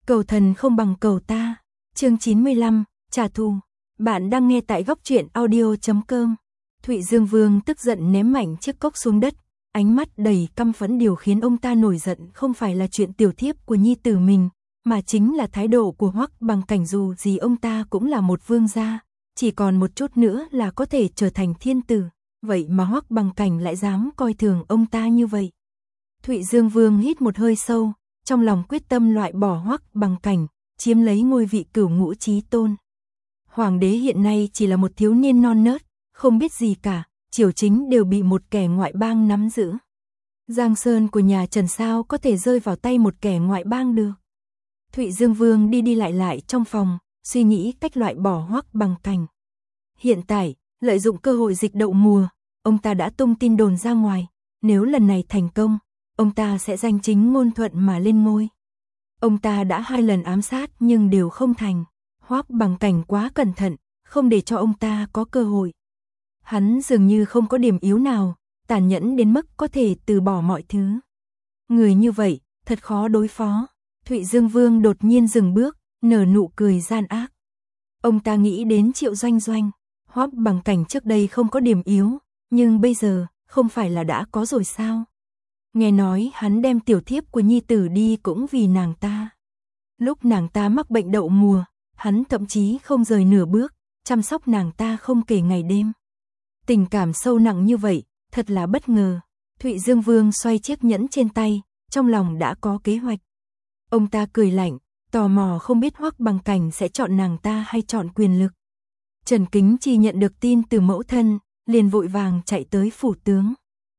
Cầu thần không bằng cầu ta. Chương 95, trả thù. Bạn đang nghe tại góc truyện audio.com. Thụy Dương Vương tức giận ném mạnh chiếc cốc xuống đất, ánh mắt đầy căm phẫn. Điều khiến ông ta nổi giận không phải là chuyện tiểu thiếp của nhi tử mình, mà chính là thái độ của Hoắc Bằng Cảnh. Dù gì ông ta cũng là một vương gia, chỉ còn một chút nữa là có thể trở thành thiên tử, vậy mà Hoắc Bằng Cảnh lại dám coi thường ông ta như vậy. Thụy Dương Vương hít một hơi sâu, trong lòng quyết tâm loại bỏ Hoắc Bằng Cảnh, chiếm lấy ngôi vị cửu ngũ chí tôn. Hoàng đế hiện nay chỉ là một thiếu niên non nớt, không biết gì cả, triều chính đều bị một kẻ ngoại bang nắm giữ. Giang sơn của nhà Trần sao có thể rơi vào tay một kẻ ngoại bang được. Thụy Dương Vương đi đi lại trong phòng, suy nghĩ cách loại bỏ Hoắc Bằng Cảnh. Hiện tại, lợi dụng cơ hội dịch đậu mùa, ông ta đã tung tin đồn ra ngoài, nếu lần này thành công, ông ta sẽ danh chính ngôn thuận mà lên ngôi. Ông ta đã 2 lần ám sát nhưng đều không thành. Hoắc Bằng Cảnh quá cẩn thận, không để cho ông ta có cơ hội. Hắn dường như không có điểm yếu nào, tàn nhẫn đến mức có thể từ bỏ mọi thứ. Người như vậy, thật khó đối phó. Thụy Dương Vương đột nhiên dừng bước, nở nụ cười gian ác. Ông ta nghĩ đến Triệu Doanh Doanh. Hoắc Bằng Cảnh trước đây không có điểm yếu, nhưng bây giờ, không phải là đã có rồi sao? Nghe nói hắn đem tiểu thiếp của nhi tử đi cũng vì nàng ta. Lúc nàng ta mắc bệnh đậu mùa, hắn thậm chí không rời nửa bước, chăm sóc nàng ta không kể ngày đêm. Tình cảm sâu nặng như vậy, thật là bất ngờ. Thụy Dương Vương xoay chiếc nhẫn trên tay, trong lòng đã có kế hoạch. Ông ta cười lạnh, tò mò không biết Hoắc Bằng Cảnh sẽ chọn nàng ta hay chọn quyền lực. Trần Kính Chi nhận được tin từ mẫu thân, liền vội vàng chạy tới phủ tướng.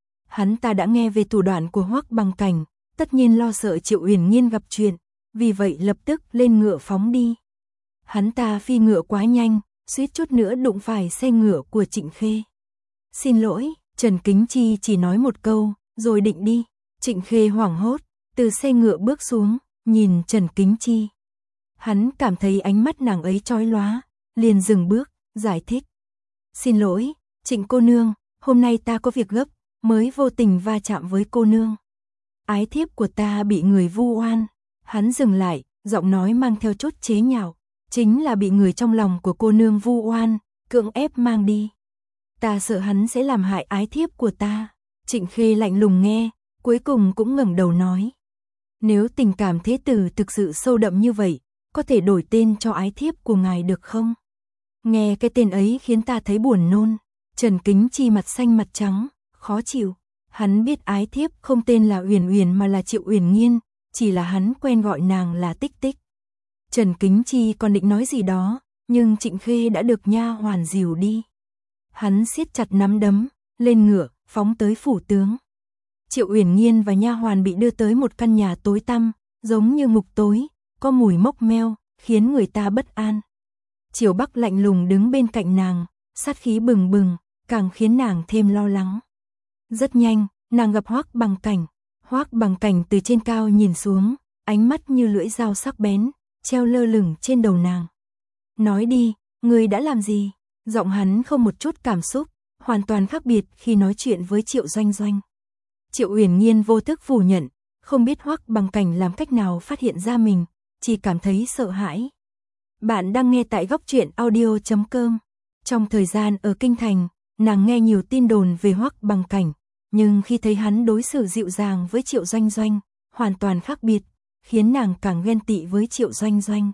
Hắn ta đã nghe về thủ đoạn của Hoắc Bằng Cảnh, tất nhiên lo sợ Triệu Uyển Nhiên gặp chuyện, vì vậy lập tức lên ngựa phóng đi. Hắn ta phi ngựa quá nhanh, suýt chút nữa đụng phải xe ngựa của Trịnh Khê. Xin lỗi, Trần Kính Chi chỉ nói một câu, rồi định đi. Trịnh Khê hoảng hốt, từ xe ngựa bước xuống, nhìn Trần Kính Chi. Hắn cảm thấy ánh mắt nàng ấy chói lóa, liền dừng bước, giải thích. Xin lỗi, Trịnh cô nương, hôm nay ta có việc gấp, mới vô tình va chạm với cô nương. Ái thiếp của ta bị người vu oan. Hắn dừng lại, giọng nói mang theo chút chế nhạo. Chính là bị người trong lòng của cô nương vu oan, cưỡng ép mang đi. Ta sợ hắn sẽ làm hại ái thiếp của ta. Trịnh Khê lạnh lùng nghe, cuối cùng cũng ngẩng đầu nói. Nếu tình cảm thế tử thực sự sâu đậm như vậy, có thể đổi tên cho ái thiếp của ngài được không? Nghe cái tên ấy khiến ta thấy buồn nôn. Trần Kính Chi mặt xanh mặt trắng, khó chịu. Hắn biết ái thiếp không tên là Uyển Uyển mà là Triệu Uyển Nhiên, chỉ là hắn quen gọi nàng là Tích Tích. Trần Kính Chi còn định nói gì đó, nhưng Trịnh Khê đã được nha hoàn dìu đi. Hắn siết chặt nắm đấm, lên ngựa, phóng tới phủ tướng. Triệu Uyển Nhiên và nha hoàn bị đưa tới một căn nhà tối tăm, giống như ngục tối, có mùi mốc meo, khiến người ta bất an. Triều Bắc lạnh lùng đứng bên cạnh nàng, sát khí bừng bừng, càng khiến nàng thêm lo lắng. Rất nhanh, nàng gặp Hoắc Bằng Cảnh. Hoắc Bằng Cảnh từ trên cao nhìn xuống, ánh mắt như lưỡi dao sắc bén, treo lơ lửng trên đầu nàng. Nói đi, ngươi đã làm gì? Giọng hắn không một chút cảm xúc, hoàn toàn khác biệt khi nói chuyện với Triệu Doanh Doanh. Triệu Uyển Nhiên vô thức phủ nhận, không biết Hoắc Bằng Cảnh làm cách nào phát hiện ra mình, chỉ cảm thấy sợ hãi. Bạn đang nghe tại góc truyện audio.com. Trong thời gian ở Kinh Thành, nàng nghe nhiều tin đồn về Hoắc Bằng Cảnh, nhưng khi thấy hắn đối xử dịu dàng với Triệu Doanh Doanh, hoàn toàn khác biệt, khiến nàng càng ghen tị với Triệu Doanh Doanh.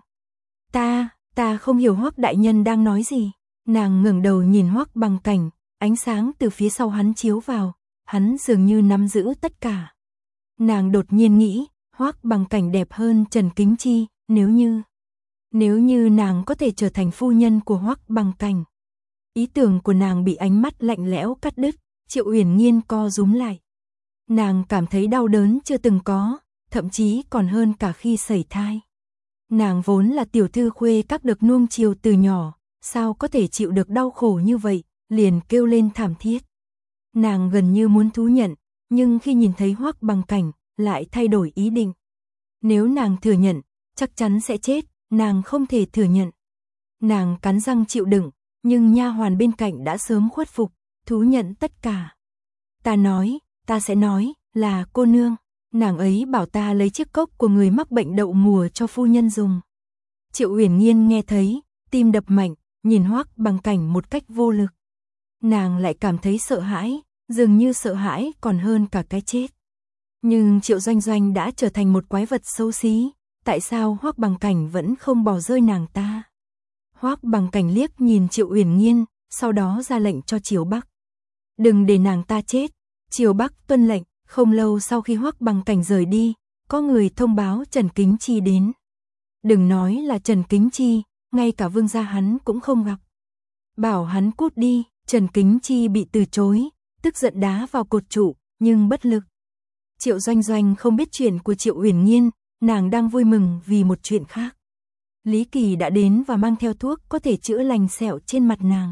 Ta không hiểu Hoắc đại nhân đang nói gì. Nàng ngẩng đầu nhìn Hoắc Bằng Cảnh, ánh sáng từ phía sau hắn chiếu vào, hắn dường như nắm giữ tất cả. Nàng đột nhiên nghĩ, Hoắc Bằng Cảnh đẹp hơn Trần Kính Chi, nếu như nàng có thể trở thành phu nhân của Hoắc Bằng Cảnh. Ý tưởng của nàng bị ánh mắt lạnh lẽo cắt đứt, Triệu Uyển Nhiên co rúm lại. Nàng cảm thấy đau đớn chưa từng có, thậm chí còn hơn cả khi sẩy thai. Nàng vốn là tiểu thư khuê các được nuông chiều từ nhỏ, sao có thể chịu được đau khổ như vậy, liền kêu lên thảm thiết. Nàng gần như muốn thú nhận, nhưng khi nhìn thấy Hoắc Bằng Cảnh, lại thay đổi ý định. Nếu nàng thừa nhận, chắc chắn sẽ chết, nàng không thể thừa nhận. Nàng cắn răng chịu đựng, nhưng nha hoàn bên cạnh đã sớm khuất phục, thú nhận tất cả. Ta sẽ nói, là cô nương. Nàng ấy bảo ta lấy chiếc cốc của người mắc bệnh đậu mùa cho phu nhân dùng. Triệu Uyển Nhiên nghe thấy, tim đập mạnh, nhìn Hoắc Bằng Cảnh một cách vô lực. Nàng lại cảm thấy sợ hãi, dường như sợ hãi còn hơn cả cái chết. Nhưng Triệu Doanh Doanh đã trở thành một quái vật xấu xí, tại sao Hoắc Bằng Cảnh vẫn không bỏ rơi nàng ta? Hoắc Bằng Cảnh liếc nhìn Triệu Uyển Nhiên, sau đó ra lệnh cho Triều Bắc. Đừng để nàng ta chết. Triều Bắc tuân lệnh. Không lâu sau khi Hoắc Bằng Cảnh rời đi, có người thông báo Trần Kính Chi đến. Đừng nói là Trần Kính Chi, ngay cả vương gia hắn cũng không gặp. Bảo hắn cút đi, Trần Kính Chi bị từ chối, tức giận đá vào cột trụ, nhưng bất lực. Triệu Doanh Doanh không biết chuyện của Triệu Uyển Nhiên, nàng đang vui mừng vì một chuyện khác. Lý Kỳ đã đến và mang theo thuốc có thể chữa lành sẹo trên mặt nàng.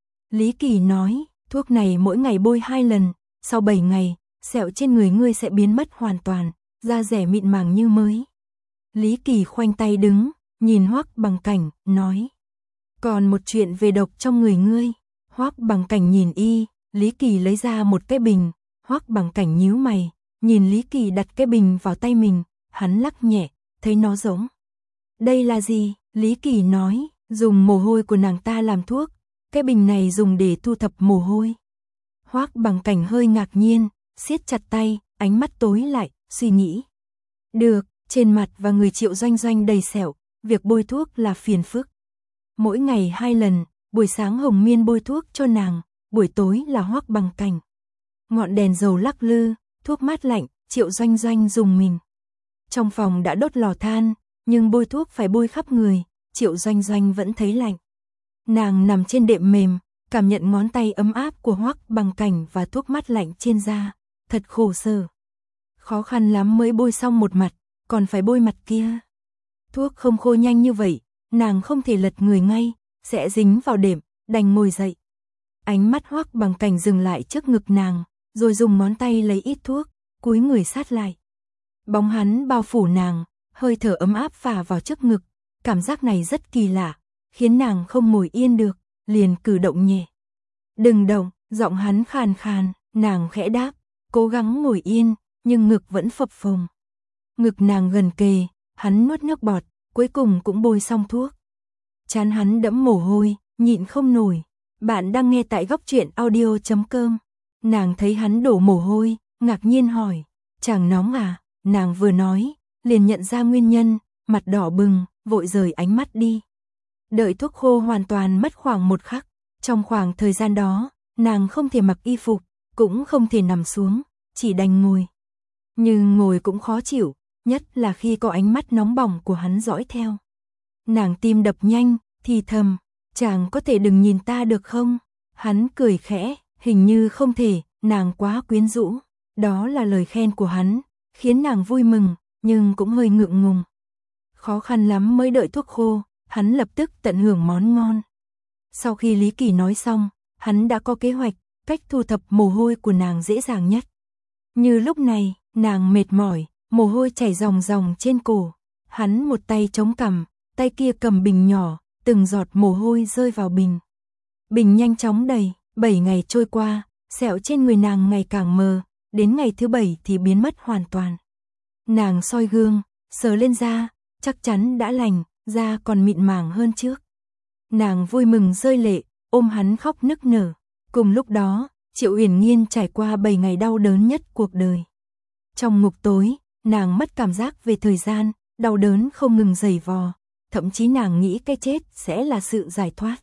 Lý Kỳ nói, thuốc này mỗi ngày bôi 2 lần, sau 7 ngày, sẹo trên người ngươi sẽ biến mất hoàn toàn, da dẻ mịn màng như mới. Lý Kỳ khoanh tay đứng, nhìn Hoắc Bằng Cảnh, nói. Còn một chuyện về độc trong người ngươi. Hoắc Bằng Cảnh nhìn y, Lý Kỳ lấy ra một cái bình. Hoắc Bằng Cảnh nhíu mày, nhìn Lý Kỳ đặt cái bình vào tay mình, hắn lắc nhẹ, thấy nó giống. Đây là gì? Lý Kỳ nói, dùng mồ hôi của nàng ta làm thuốc, cái bình này dùng để thu thập mồ hôi. Hoắc Bằng Cảnh hơi ngạc nhiên, siết chặt tay, ánh mắt tối lại, suy nghĩ. Được, trên mặt và người Triệu Doanh Doanh đầy sẹo, việc bôi thuốc là phiền phức. Mỗi ngày 2 lần, buổi sáng Hồng Miên bôi thuốc cho nàng, buổi tối là Hoắc Bằng Cảnh. Ngọn đèn dầu lắc lư, thuốc mát lạnh, Triệu Doanh Doanh dùng mình. Trong phòng đã đốt lò than, nhưng bôi thuốc phải bôi khắp người, Triệu Doanh Doanh vẫn thấy lạnh. Nàng nằm trên đệm mềm, cảm nhận ngón tay ấm áp của Hoắc Bằng Cảnh và thuốc mát lạnh trên da, thật khổ sở. Khó khăn lắm mới bôi xong một mặt, còn phải bôi mặt kia. Thuốc không khô nhanh như vậy, nàng không thể lật người ngay, sẽ dính vào đệm, đành ngồi dậy. Ánh mắt Hoắc Bằng Cảnh dừng lại trước ngực nàng, rồi dùng ngón tay lấy ít thuốc, cúi người sát lại. Bóng hắn bao phủ nàng, hơi thở ấm áp phả vào trước ngực, cảm giác này rất kỳ lạ, khiến nàng không ngồi yên được, liền cử động nhẹ. Đừng động, giọng hắn khàn khàn, nàng khẽ đáp, cố gắng ngồi yên, nhưng ngực vẫn phập phồng. Ngực nàng gần kề, hắn nuốt nước bọt, cuối cùng cũng bôi xong thuốc. Trán hắn đẫm mồ hôi, nhịn không nổi. Bạn đang nghe tại goctruyện.audio.com. Nàng thấy hắn đổ mồ hôi, ngạc nhiên hỏi, chàng nóng à? Nàng vừa nói, liền nhận ra nguyên nhân, mặt đỏ bừng, vội rời ánh mắt đi. Đợi thuốc khô hoàn toàn mất khoảng 1 khắc. Trong khoảng thời gian đó, nàng không thể mặc y phục, cũng không thể nằm xuống, chỉ đành ngồi. Nhưng ngồi cũng khó chịu, nhất là khi có ánh mắt nóng bỏng của hắn dõi theo. Nàng tim đập nhanh, thì thầm, chàng có thể đừng nhìn ta được không? Hắn cười khẽ, hình như không thể, nàng quá quyến rũ. Đó là lời khen của hắn, khiến nàng vui mừng, nhưng cũng hơi ngượng ngùng. Khó khăn lắm mới đợi thuốc khô, hắn lập tức tận hưởng món ngon. Sau khi Lý Kỳ nói xong, hắn đã có kế hoạch, cách thu thập mồ hôi của nàng dễ dàng nhất. Như lúc này, nàng mệt mỏi, mồ hôi chảy ròng ròng trên cổ. Hắn một tay chống cằm, tay kia cầm bình nhỏ, từng giọt mồ hôi rơi vào bình. Bình nhanh chóng đầy, 7 ngày trôi qua, sẹo trên người nàng ngày càng mờ, đến ngày thứ 7 thì biến mất hoàn toàn. Nàng soi gương, sờ lên da, chắc chắn đã lành, da còn mịn màng hơn trước. Nàng vui mừng rơi lệ, ôm hắn khóc nức nở. Cùng lúc đó, Triệu Uyển Nhiên trải qua 7 ngày đau đớn nhất cuộc đời. Trong ngục tối, nàng mất cảm giác về thời gian, đau đớn không ngừng giày vò, thậm chí nàng nghĩ cái chết sẽ là sự giải thoát.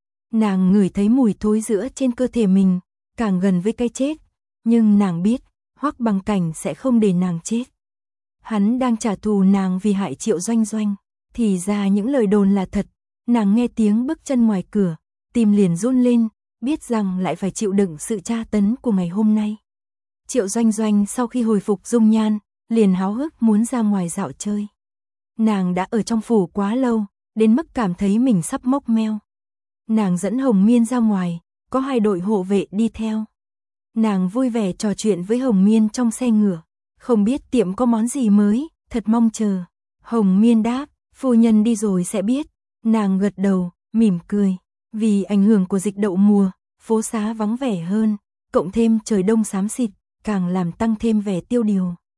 Nàng ngửi thấy mùi thối rữa trên cơ thể mình, càng gần với cái chết, nhưng nàng biết, Hoắc Bằng Cảnh sẽ không để nàng chết. Hắn đang trả thù nàng vì hại Triệu Doanh Doanh, thì ra những lời đồn là thật. Nàng nghe tiếng bước chân ngoài cửa, tim liền run lên, biết rằng lại phải chịu đựng sự tra tấn của ngày hôm nay. Triệu Doanh Doanh sau khi hồi phục dung nhan, liền háo hức muốn ra ngoài dạo chơi. Nàng đã ở trong phủ quá lâu, đến mức cảm thấy mình sắp mốc meo. Nàng dẫn Hồng Miên ra ngoài, có 2 đội hộ vệ đi theo. Nàng vui vẻ trò chuyện với Hồng Miên trong xe ngựa, không biết tiệm có món gì mới, thật mong chờ. Hồng Miên đáp, phu nhân đi rồi sẽ biết. Nàng gật đầu, mỉm cười, vì ảnh hưởng của dịch đậu mùa, phố xá vắng vẻ hơn, cộng thêm trời đông xám xịt, càng làm tăng thêm vẻ tiêu điều.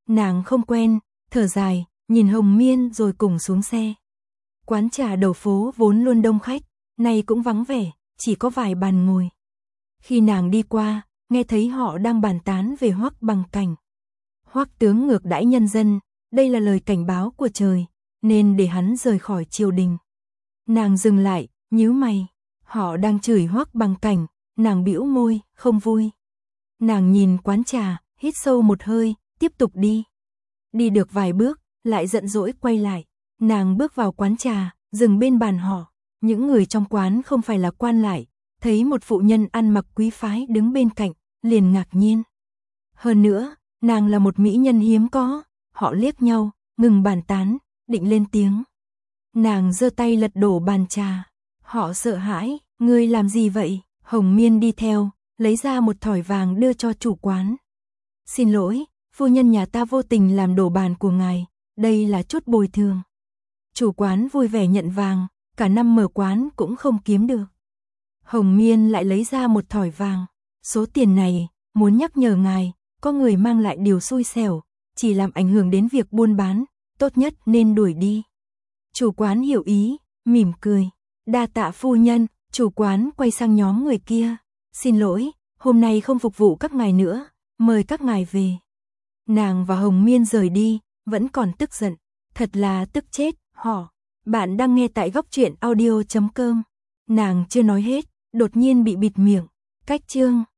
Nàng không quen, thở dài, nhìn Hồng Miên rồi cùng xuống xe. Quán trà đầu phố vốn luôn đông khách, nay cũng vắng vẻ, chỉ có vài bàn ngồi. Khi nàng đi qua, nghe thấy họ đang bàn tán về Hoắc Bằng Cảnh. Hoắc tướng ngược đãi nhân dân, đây là lời cảnh báo của trời, nên để hắn rời khỏi triều đình. Nàng dừng lại, nhíu mày, họ đang chửi Hoắc Bằng Cảnh, nàng bĩu môi, không vui. Nàng nhìn quán trà, hít sâu một hơi, tiếp tục đi. Đi được vài bước, lại giận dỗi quay lại. Nàng bước vào quán trà, dừng bên bàn họ. Những người trong quán không phải là quan lại, thấy một phụ nhân ăn mặc quý phái đứng bên cạnh, liền ngạc nhiên. Hơn nữa, nàng là một mỹ nhân hiếm có, họ liếc nhau, ngừng bàn tán, định lên tiếng. Nàng giơ tay lật đổ bàn trà. Họ sợ hãi, ngươi làm gì vậy? Hồng Miên đi theo, lấy ra một thỏi vàng đưa cho chủ quán. Xin lỗi, phu nhân nhà ta vô tình làm đổ bàn của ngài, đây là chút bồi thường. Chủ quán vui vẻ nhận vàng, cả năm mở quán cũng không kiếm được. Hồng Miên lại lấy ra một thỏi vàng. Số tiền này, muốn nhắc nhở ngài, có người mang lại điều xui xẻo, chỉ làm ảnh hưởng đến việc buôn bán, tốt nhất nên đuổi đi. Chủ quán hiểu ý, mỉm cười. Đa tạ phu nhân, chủ quán quay sang nhóm người kia. Xin lỗi, hôm nay không phục vụ các ngài nữa, mời các ngài về. Nàng và Hồng Miên rời đi, vẫn còn tức giận. Thật là tức chết, họ. Bạn đang nghe tại Góc Truyện Audio.com. Nàng chưa nói hết, đột nhiên bị bịt miệng. Cách chương